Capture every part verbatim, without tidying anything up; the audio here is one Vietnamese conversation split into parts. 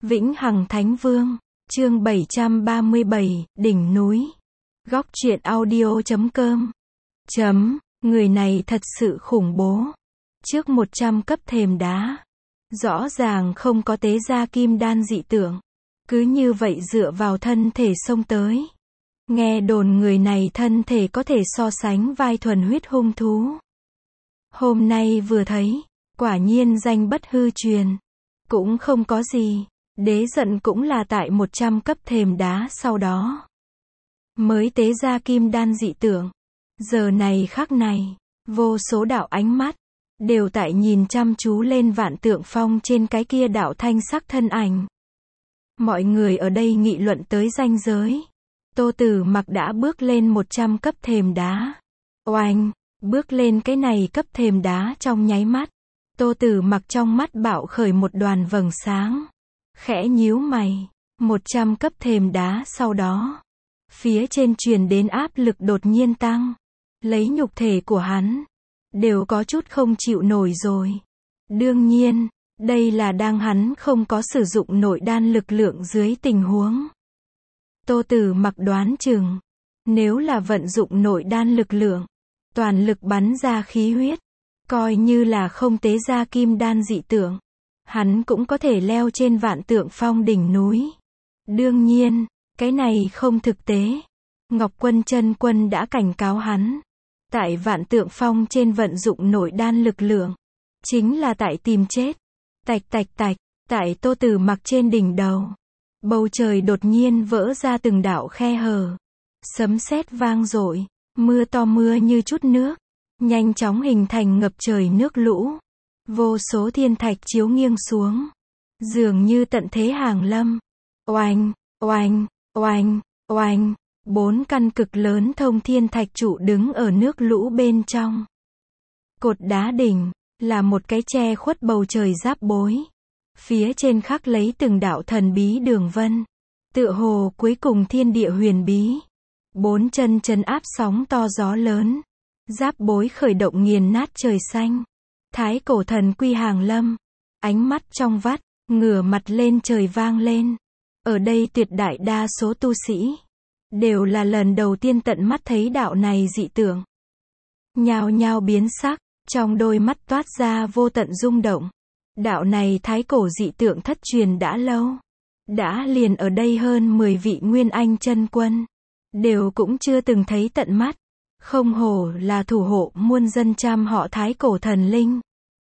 Vĩnh Hằng Thánh Vương, chương bảy trăm ba mươi bảy, đỉnh núi. Góc truyện audio chấm com. Chấm, người này thật sự khủng bố. Trước một trăm cấp thềm đá. Rõ ràng không có tế gia kim đan dị tượng. Cứ như vậy dựa vào thân thể xông tới. Nghe đồn người này thân thể có thể so sánh vai thuần huyết hung thú. Hôm nay vừa thấy, quả nhiên danh bất hư truyền. Cũng không có gì. Đế giận cũng là tại một trăm cấp thềm đá sau đó. Mới tế ra kim đan dị tượng. Giờ này khắc này, vô số đạo ánh mắt, đều tại nhìn chăm chú lên Vạn Tượng Phong trên cái kia đạo thanh sắc thân ảnh. Mọi người ở đây nghị luận tới ranh giới. Tô Tử Mặc đã bước lên một trăm cấp thềm đá. Oanh, bước lên cái này cấp thềm đá trong nháy mắt. Tô Tử Mặc trong mắt bạo khởi một đoàn vầng sáng. Khẽ nhíu mày, một trăm cấp thềm đá sau đó. Phía trên truyền đến áp lực đột nhiên tăng. Lấy nhục thể của hắn, đều có chút không chịu nổi rồi. Đương nhiên, đây là đang hắn không có sử dụng nội đan lực lượng dưới tình huống. Tô Tử Mặc đoán chừng, nếu là vận dụng nội đan lực lượng, toàn lực bắn ra khí huyết, coi như là không tế ra kim đan dị tượng, hắn cũng có thể leo trên Vạn Tượng Phong đỉnh núi. Đương nhiên, cái này không thực tế. Ngọc Quân Chân Quân đã cảnh cáo hắn, tại Vạn Tượng Phong trên vận dụng nội đan lực lượng, chính là tại tìm chết. Tạch tạch tạch, tại Tô Tử Mặc trên đỉnh đầu, bầu trời đột nhiên vỡ ra từng đạo khe hở. Sấm sét vang dội, mưa to mưa như chút nước, nhanh chóng hình thành ngập trời nước lũ. Vô số thiên thạch chiếu nghiêng xuống, dường như tận thế hàng lâm. Oanh, oanh, oanh, oanh, bốn căn cực lớn thông thiên thạch trụ đứng ở nước lũ bên trong. Cột đá đỉnh, là một cái che khuất bầu trời giáp bối. Phía trên khắc lấy từng đạo thần bí đường vân. Tựa hồ cuối cùng thiên địa huyền bí. Bốn chân trấn áp sóng to gió lớn. Giáp bối khởi động nghiền nát trời xanh. Thái cổ thần quy hàng lâm. Ánh mắt trong vắt, ngửa mặt lên trời vang lên. Ở đây tuyệt đại đa số tu sĩ, đều là lần đầu tiên tận mắt thấy đạo này dị tượng. Nhao nhao biến sắc, trong đôi mắt toát ra vô tận rung động. Đạo này thái cổ dị tượng thất truyền đã lâu. Đã liền ở đây hơn mười vị Nguyên Anh chân quân. Đều cũng chưa từng thấy tận mắt. Không hổ là thủ hộ muôn dân trăm họ thái cổ thần linh.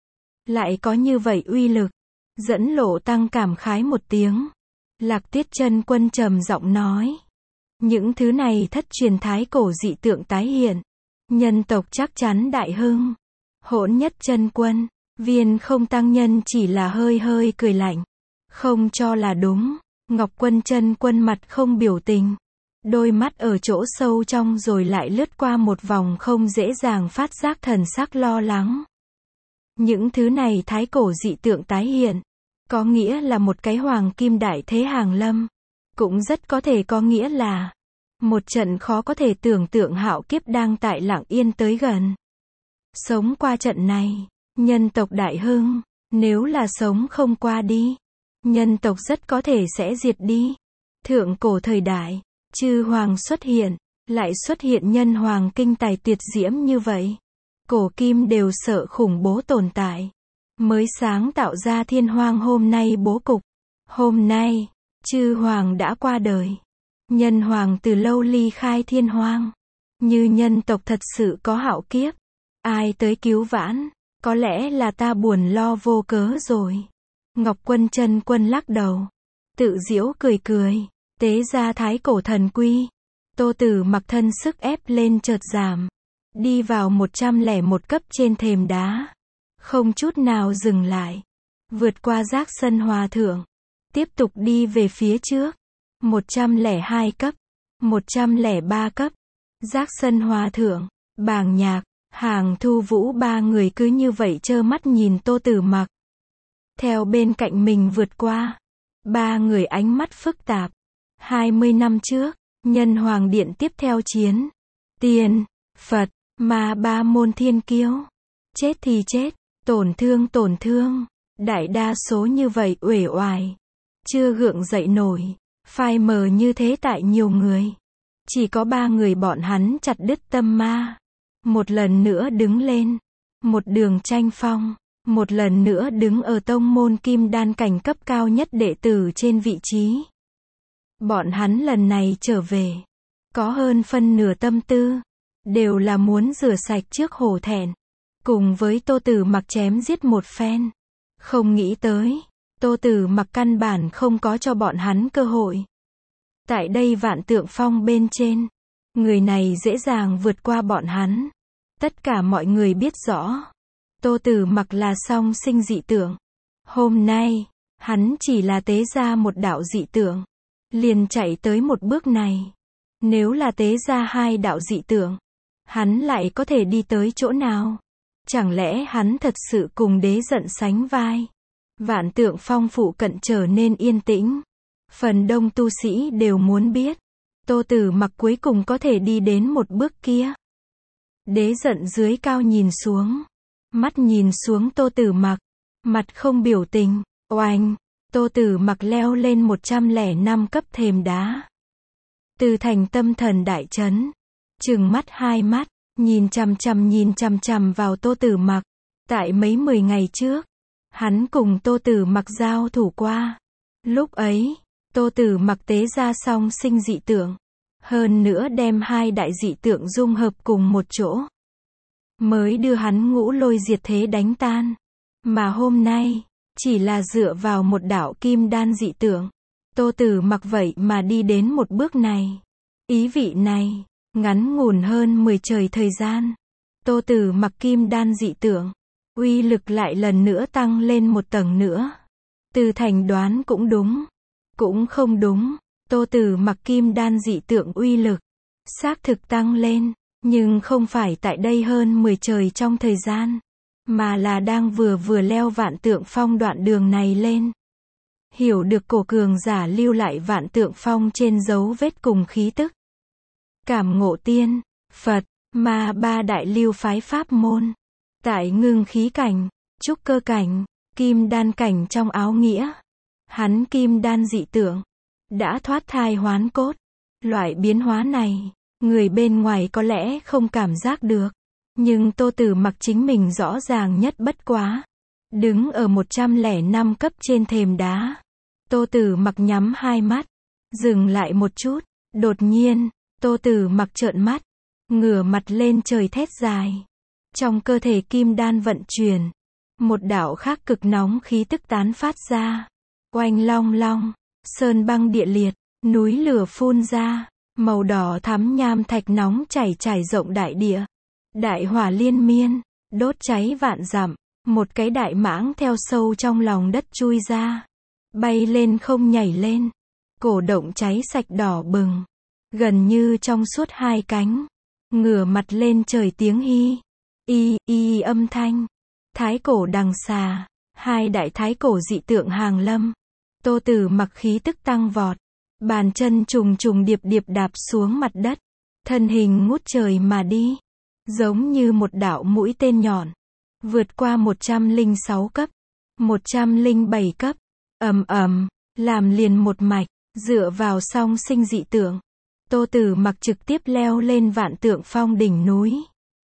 Lại có như vậy uy lực. Dẫn Lộ Tăng cảm khái một tiếng. Lạc Tiết chân quân trầm giọng nói. Những thứ này thất truyền thái cổ dị tượng tái hiện. Nhân tộc chắc chắn đại hưng. Hỗn Nhất chân quân, Viên Không tăng nhân chỉ là hơi hơi cười lạnh. Không cho là đúng. Ngọc Quân chân quân mặt không biểu tình. Đôi mắt ở chỗ sâu trong rồi lại lướt qua một vòng không dễ dàng phát giác thần sắc lo lắng. Những thứ này thái cổ dị tượng tái hiện. Có nghĩa là một cái hoàng kim đại thế hàng lâm. Cũng rất có thể có nghĩa là một trận khó có thể tưởng tượng hạo kiếp đang tại lặng yên tới gần. Sống qua trận này, nhân tộc đại hưng. Nếu là sống không qua đi, nhân tộc rất có thể sẽ diệt đi. Thượng cổ thời đại, chư hoàng xuất hiện, lại xuất hiện nhân hoàng kinh tài tuyệt diễm như vậy. Cổ kim đều sợ khủng bố tồn tại. Mới sáng tạo ra thiên hoang hôm nay bố cục. Hôm nay, chư hoàng đã qua đời. Nhân hoàng từ lâu ly khai thiên hoang. Như nhân tộc thật sự có hạo kiếp, ai tới cứu vãn? Có lẽ là ta buồn lo vô cớ rồi. Ngọc Quân chân quân lắc đầu. Tự giễu cười cười. Tế ra thái cổ thần quy. Tô Tử Mặc thân sức ép lên chợt giảm. Đi vào một trăm lẻ một cấp trên thềm đá. Không chút nào dừng lại. Vượt qua Giác Sân Hòa Thượng. Tiếp tục đi về phía trước. một trăm lẻ hai cấp. một trăm lẻ ba cấp. Giác Sân Hòa Thượng, Bàng Nhạc, Hàng Thu Vũ ba người cứ như vậy trơ mắt nhìn Tô Tử Mặc theo bên cạnh mình vượt qua. Ba người ánh mắt phức tạp. hai mươi năm trước, Nhân Hoàng Điện tiếp theo chiến. Tiên, Phật, Ma ba môn thiên kiêu. Chết thì chết, tổn thương tổn thương. Đại đa số như vậy uể oải. chưa gượng dậy nổi. Phai mờ như thế tại nhiều người. Chỉ có ba người bọn hắn chặt đứt tâm ma. Một lần nữa đứng lên. Một đường tranh phong. Một lần nữa đứng ở tông môn kim đan cảnh cấp cao nhất đệ tử trên vị trí. Bọn hắn lần này trở về. Có hơn phân nửa tâm tư. Đều là muốn rửa sạch trước hổ thẹn. Cùng với Tô Tử Mặc chém giết một phen. Không nghĩ tới. Tô Tử Mặc căn bản không có cho bọn hắn cơ hội. Tại đây Vạn Tượng Phong bên trên. Người này dễ dàng vượt qua bọn hắn. Tất cả mọi người biết rõ. Tô Tử Mặc là song sinh dị tượng. Hôm nay, hắn chỉ là tế ra một đạo dị tượng. Liền chạy tới một bước này. Nếu là tế ra hai đạo dị tượng. Hắn lại có thể đi tới chỗ nào? Chẳng lẽ hắn thật sự cùng đế giận sánh vai? Vạn Tượng Phong phụ cận trở nên yên tĩnh. Phần đông tu sĩ đều muốn biết. Tô Tử Mặc cuối cùng có thể đi đến một bước kia. Đế giận dưới cao nhìn xuống. Mắt nhìn xuống Tô Tử Mặc. Mặt không biểu tình. Oanh. Tô Tử Mặc leo lên một trăm lẻ năm cấp thềm đá. Từ thành tâm thần đại chấn. Trừng mắt hai mắt. Nhìn chằm chằm nhìn chằm chằm vào Tô Tử Mặc. Tại mấy mười ngày trước. Hắn cùng Tô Tử Mặc giao thủ qua. Lúc ấy. Tô Tử Mặc tế ra song sinh dị tượng. Hơn nữa đem hai đại dị tượng dung hợp cùng một chỗ. Mới đưa hắn ngũ lôi diệt thế đánh tan. Mà hôm nay, chỉ là dựa vào một đạo kim đan dị tượng. Tô Tử Mặc vậy mà đi đến một bước này. Ý vị này, ngắn ngủn hơn mười trời thời gian. Tô Tử Mặc kim đan dị tượng. Uy lực lại lần nữa tăng lên một tầng nữa. Từ thành đoán cũng đúng. Cũng không đúng. Tô Tử Mặc kim đan dị tượng uy lực. Xác thực tăng lên. Nhưng không phải tại đây hơn mười trời trong thời gian. Mà là đang vừa vừa leo Vạn Tượng Phong đoạn đường này lên. Hiểu được cổ cường giả lưu lại Vạn Tượng Phong trên dấu vết cùng khí tức. Cảm ngộ tiên, Phật, Ma ba đại lưu phái pháp môn. Tại ngưng khí cảnh, trúc cơ cảnh, kim đan cảnh trong áo nghĩa. Hắn kim đan dị tượng. Đã thoát thai hoán cốt. Loại biến hóa này. Người bên ngoài có lẽ không cảm giác được. Nhưng Tô Tử Mặc chính mình rõ ràng nhất bất quá. Đứng ở một trăm lẻ năm cấp trên thềm đá. Tô Tử Mặc nhắm hai mắt. Dừng lại một chút. Đột nhiên, Tô Tử Mặc trợn mắt. Ngửa mặt lên trời thét dài. Trong cơ thể kim đan vận chuyển. Một đạo khác cực nóng khí tức tán phát ra. Oanh long long. Sơn băng địa liệt. Núi lửa phun ra. Màu đỏ thắm nham thạch nóng chảy trải rộng đại địa. Đại hỏa liên miên, đốt cháy vạn dặm. Một cái đại mãng theo sâu trong lòng đất chui ra. Bay lên không nhảy lên. Cổ động cháy sạch đỏ bừng. Gần như trong suốt hai cánh. Ngửa mặt lên trời tiếng hi. Y, y âm thanh. Thái cổ đằng xà. Hai đại thái cổ dị tượng hàng lâm. Tô Tử Mặc khí tức tăng vọt. Bàn chân trùng trùng điệp điệp đạp xuống mặt đất. Thân hình ngút trời mà đi. Giống như một đạo mũi tên nhọn. Vượt qua một trăm lẻ sáu cấp. một trăm lẻ bảy cấp. Ầm ầm. Làm liền một mạch. Dựa vào song sinh dị tượng. Tô Tử Mặc trực tiếp leo lên Vạn Tượng Phong đỉnh núi.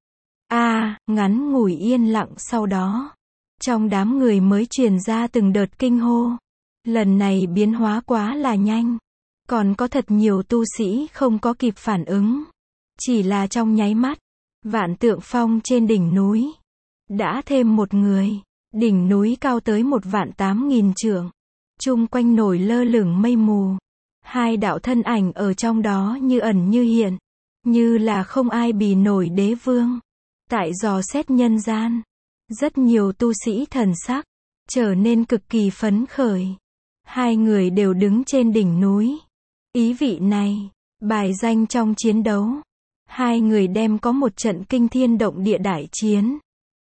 A, à, ngắn ngủi yên lặng sau đó. Trong đám người mới truyền ra từng đợt kinh hô. Lần này biến hóa quá là nhanh. Còn có thật nhiều tu sĩ không có kịp phản ứng. Chỉ là trong nháy mắt. Vạn Tượng Phong trên đỉnh núi. Đã thêm một người. Đỉnh núi cao tới một vạn tám nghìn trượng. Chung quanh nổi lơ lửng mây mù. Hai đạo thân ảnh ở trong đó như ẩn như hiện. Như là không ai bì nổi đế vương. Tại dò xét nhân gian. Rất nhiều tu sĩ thần sắc. Trở nên cực kỳ phấn khởi. Hai người đều đứng trên đỉnh núi. Ý vị này. Bài danh trong chiến đấu. Hai người đem có một trận kinh thiên động địa đại chiến.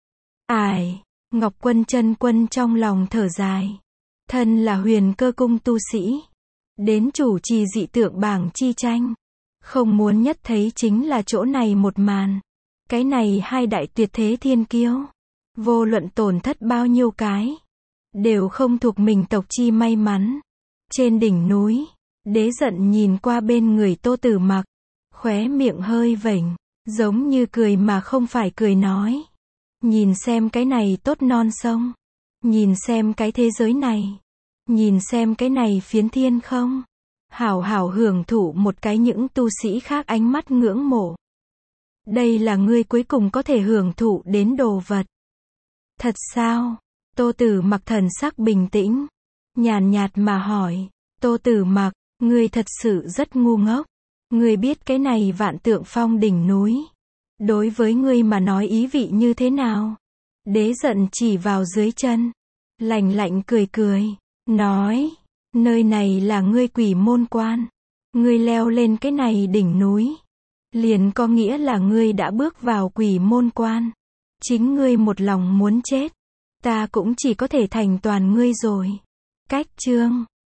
Ai, Ngọc Quân Chân Quân trong lòng thở dài. Thân là Huyền Cơ Cung tu sĩ. Đến chủ trì dị tượng bảng chi tranh. Không muốn nhất thấy chính là chỗ này một màn. Cái này hai đại tuyệt thế thiên kiêu. Vô luận tổn thất bao nhiêu cái. Đều không thuộc mình tộc chi may mắn. Trên đỉnh núi, Đế giận nhìn qua bên người Tô Tử Mặc, khóe miệng hơi vểnh, giống như cười mà không phải cười nói. Nhìn xem cái này tốt non sông. Nhìn xem cái thế giới này. Nhìn xem cái này phiến thiên không. Hảo hảo hưởng thụ một cái những tu sĩ khác ánh mắt ngưỡng mộ. Đây là ngươi cuối cùng có thể hưởng thụ đến đồ vật. Thật sao? Tô Tử Mặc thần sắc bình tĩnh, nhàn nhạt mà hỏi. Tô Tử Mặc, ngươi thật sự rất ngu ngốc. Ngươi biết cái này Vạn Tượng Phong đỉnh núi, đối với ngươi mà nói ý vị như thế nào? Đế giận chỉ vào dưới chân, lạnh lạnh cười cười, nói, nơi này là ngươi Quỷ Môn Quan. Ngươi leo lên cái này đỉnh núi, liền có nghĩa là ngươi đã bước vào Quỷ Môn Quan. Chính ngươi một lòng muốn chết, ta cũng chỉ có thể thành toàn ngươi rồi. Cách chương